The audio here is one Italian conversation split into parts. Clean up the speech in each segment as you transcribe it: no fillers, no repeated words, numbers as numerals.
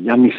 Gli anni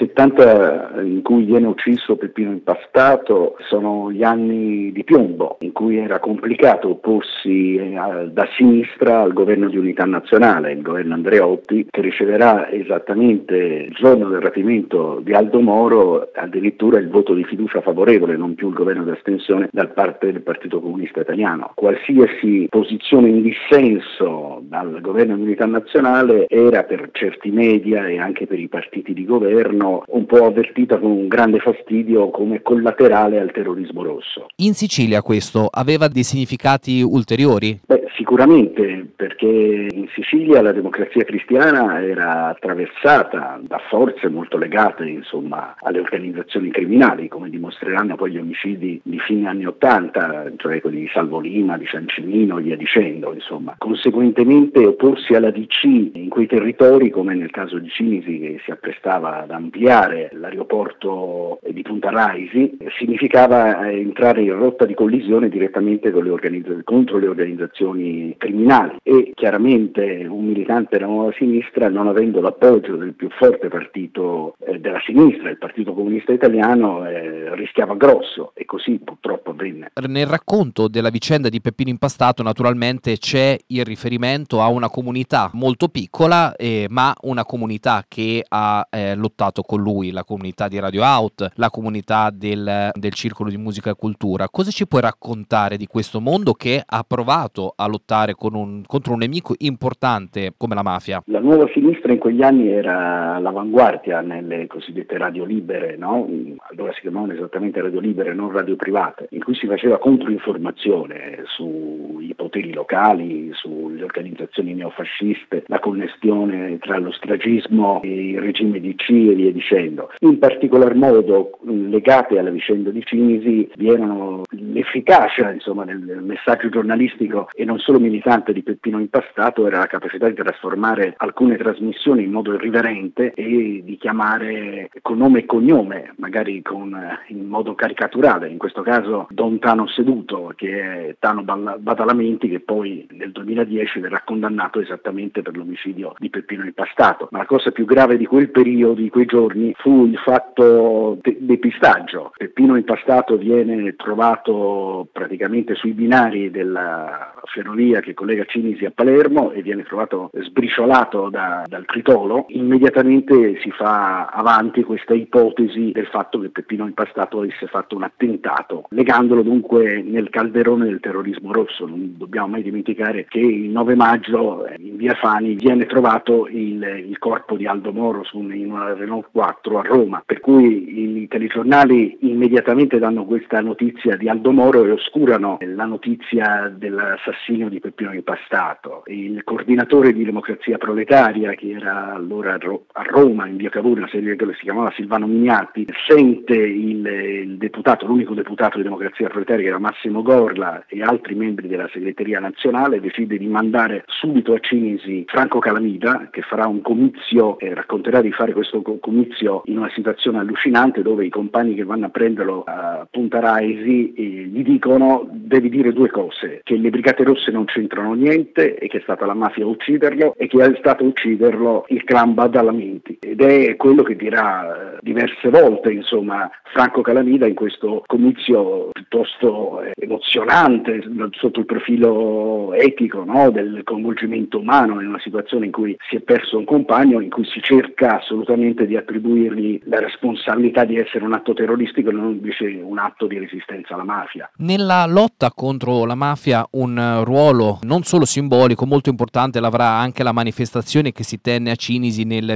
70 in cui viene ucciso Peppino Impastato sono gli anni di piombo, in cui era complicato opporsi da sinistra al governo di unità nazionale, il governo Andreotti, che riceverà esattamente il giorno del rapimento di Aldo Moro addirittura il voto di fiducia favorevole, non più il governo di astensione, da parte del Partito Comunista Italiano. Qualsiasi posizione in dissenso dal governo di unità nazionale era per certi media e anche per i partiti di governo un po' avvertita con un grande fastidio come collaterale al terrorismo rosso. In Sicilia questo aveva dei significati ulteriori? Sicuramente, perché in Sicilia la democrazia cristiana era attraversata da forze molto legate, insomma, alle organizzazioni criminali, come dimostreranno poi gli omicidi di fine anni '80, cioè quelli di Salvo Lima, di Ciancimino e via dicendo, insomma. Conseguentemente opporsi alla DC in quei territori, come nel caso di Cinisi che si apprestava ad ampliare l'aeroporto di Punta Raisi, significava entrare in rotta di collisione direttamente con contro le organizzazioni criminali, e chiaramente un militante della nuova sinistra, non avendo l'appoggio del più forte partito della sinistra, il Partito Comunista Italiano, rischiava grosso, e così purtroppo avvenne. Nel racconto della vicenda di Peppino Impastato naturalmente c'è il riferimento a una comunità molto piccola, ma una comunità che ha lottato con lui, la comunità di Radio Out, la comunità del Circolo di Musica e Cultura. Cosa ci puoi raccontare di questo mondo che ha provato a lottare contro un nemico importante come la mafia? La nuova sinistra in quegli anni era all'avanguardia nelle cosiddette radio libere, no? Allora si chiamavano esattamente radio libere, non radio private, in cui si faceva controinformazione sui poteri locali, sulle organizzazioni neofasciste, la connessione tra lo stragismo e il regime DC e via dicendo. In particolar modo legate alla vicenda di Cinisi vi erano l'efficacia, insomma, del messaggio giornalistico e non solo militante di Peppino Impastato, era la capacità di trasformare alcune trasmissioni in modo irriverente e di chiamare con nome e cognome, magari in modo caricaturale, in questo caso Don Tano Seduto, che è Tano Badalamenti, che poi nel 2010 verrà condannato esattamente per l'omicidio di Peppino Impastato. Ma la cosa più grave di quel periodo, di quei giorni, fu il fatto depistaggio. Peppino Impastato viene trovato praticamente sui binari della ferrovia che collega Cinisi a Palermo e viene trovato sbriciolato dal tritolo. Immediatamente si fa avanti questa ipotesi del fatto che Peppino Impastato avesse fatto un attentato, legandolo dunque nel calderone del terrorismo rosso. Non dobbiamo mai dimenticare che il 9 maggio in via Fani viene trovato il corpo di Aldo Moro in una Renault 4 a Roma, per cui i telegiornali immediatamente danno questa notizia di Aldo Moro e oscurano la notizia dell'assassinio di Peppino Impastato. Il coordinatore di Democrazia Proletaria, che era allora a Roma in via Cavour, una serie che si chiamava Silvano Mignati, sente il deputato, l'unico deputato di Democrazia Proletaria, che era Massimo Gorla, e altri membri della segreteria nazionale, decide di mandare subito a Cinisi Franco Calamita, che farà un comizio e racconterà di fare questo comizio in una situazione allucinante, dove i compagni che vanno a prenderlo a Punta Raisi gli dicono: devi dire due cose, che le Brigate Rosse non c'entrano niente e che è stata la mafia a ucciderlo, e che è stato a ucciderlo il clan Badalamenti. Ed è quello che dirà diverse volte, insomma, Franco Calamita in questo comizio piuttosto emozionante sotto il profilo etico, no? Del coinvolgimento umano in una situazione in cui si è perso un compagno, in cui si cerca assolutamente di attribuirgli la responsabilità di essere un atto terroristico e non invece un atto di resistenza alla mafia. Nella lotta contro la mafia un ruolo non solo simbolico, molto importante l'avrà anche la manifestazione che si tenne a Cinisi nel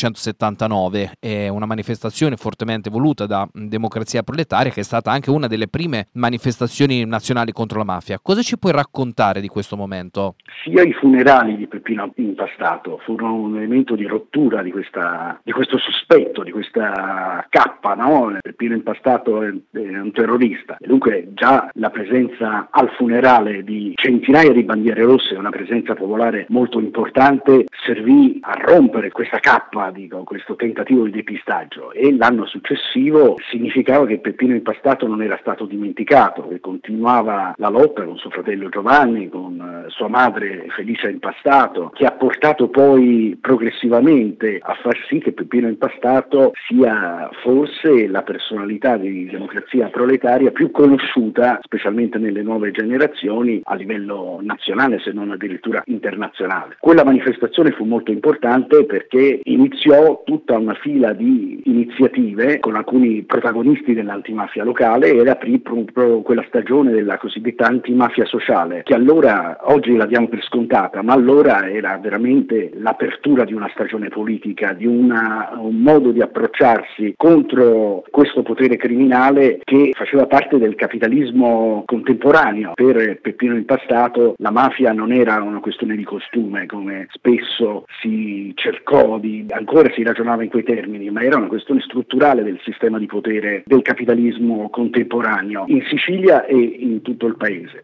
1979. È una manifestazione fortemente voluta da Democrazia Proletaria, che è stata anche una delle prime manifestazioni nazionali contro la mafia. Cosa ci puoi raccontare di questo momento? Sia i funerali di Peppino Impastato furono un elemento di rottura di questo sospetto, di questa cappa, no? Peppino Impastato è un terrorista, e dunque dove già la presenza al funerale di centinaia di bandiere rosse, una presenza popolare molto importante, servì a rompere questa cappa, questo tentativo di depistaggio, e l'anno successivo significava che Peppino Impastato non era stato dimenticato, che continuava la lotta con suo fratello Giovanni, con sua madre Felicia Impastato, che ha portato poi progressivamente a far sì che Peppino Impastato sia forse la personalità di democrazia proletaria più conosciuta, specialmente nelle nuove generazioni, a livello nazionale, se non addirittura internazionale. Quella manifestazione fu molto importante perché iniziò tutta una fila di iniziative con alcuni protagonisti dell'antimafia locale ed aprì proprio quella stagione della cosiddetta antimafia sociale, che allora, oggi la diamo per scontata, ma allora era veramente l'apertura di una stagione politica, di un modo di approcciarsi contro questo potere criminale che faceva parte del capitalismo contemporaneo. Per Peppino Impastato la mafia non era una questione di costume, come spesso si cercò ancora si ragionava in quei termini, ma era una questione strutturale del sistema di potere del capitalismo contemporaneo in Sicilia e in tutto il paese.